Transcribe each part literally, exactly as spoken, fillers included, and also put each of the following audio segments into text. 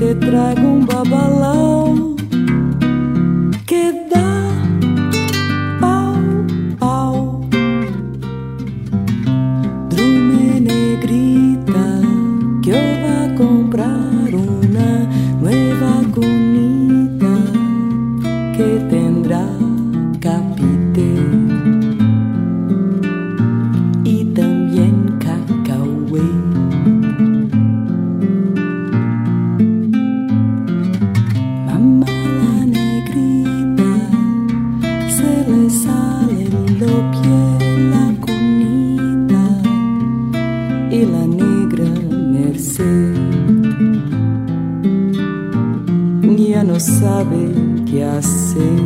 te traigo un babalao que dá pau, pau. Drume negrita, que eu vá comprar una nueva cunita que tendrá capite y también cacahué. Mamá la negrita, se le sale lo piel la cunita y la negra merced ya no sabe qué hacer.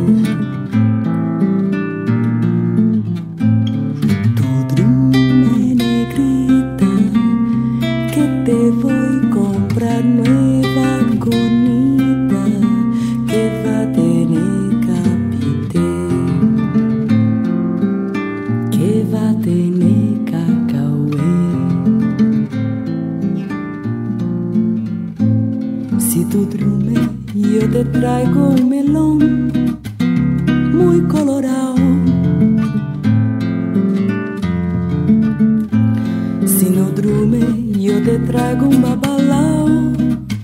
Tu drume negrita, que te voy a comprar nueva cunita que va a tener capite, que va a tener cacahué. Si tu drume, yo te traigo un melón muy colorado. Si no drume, yo te traigo un babalao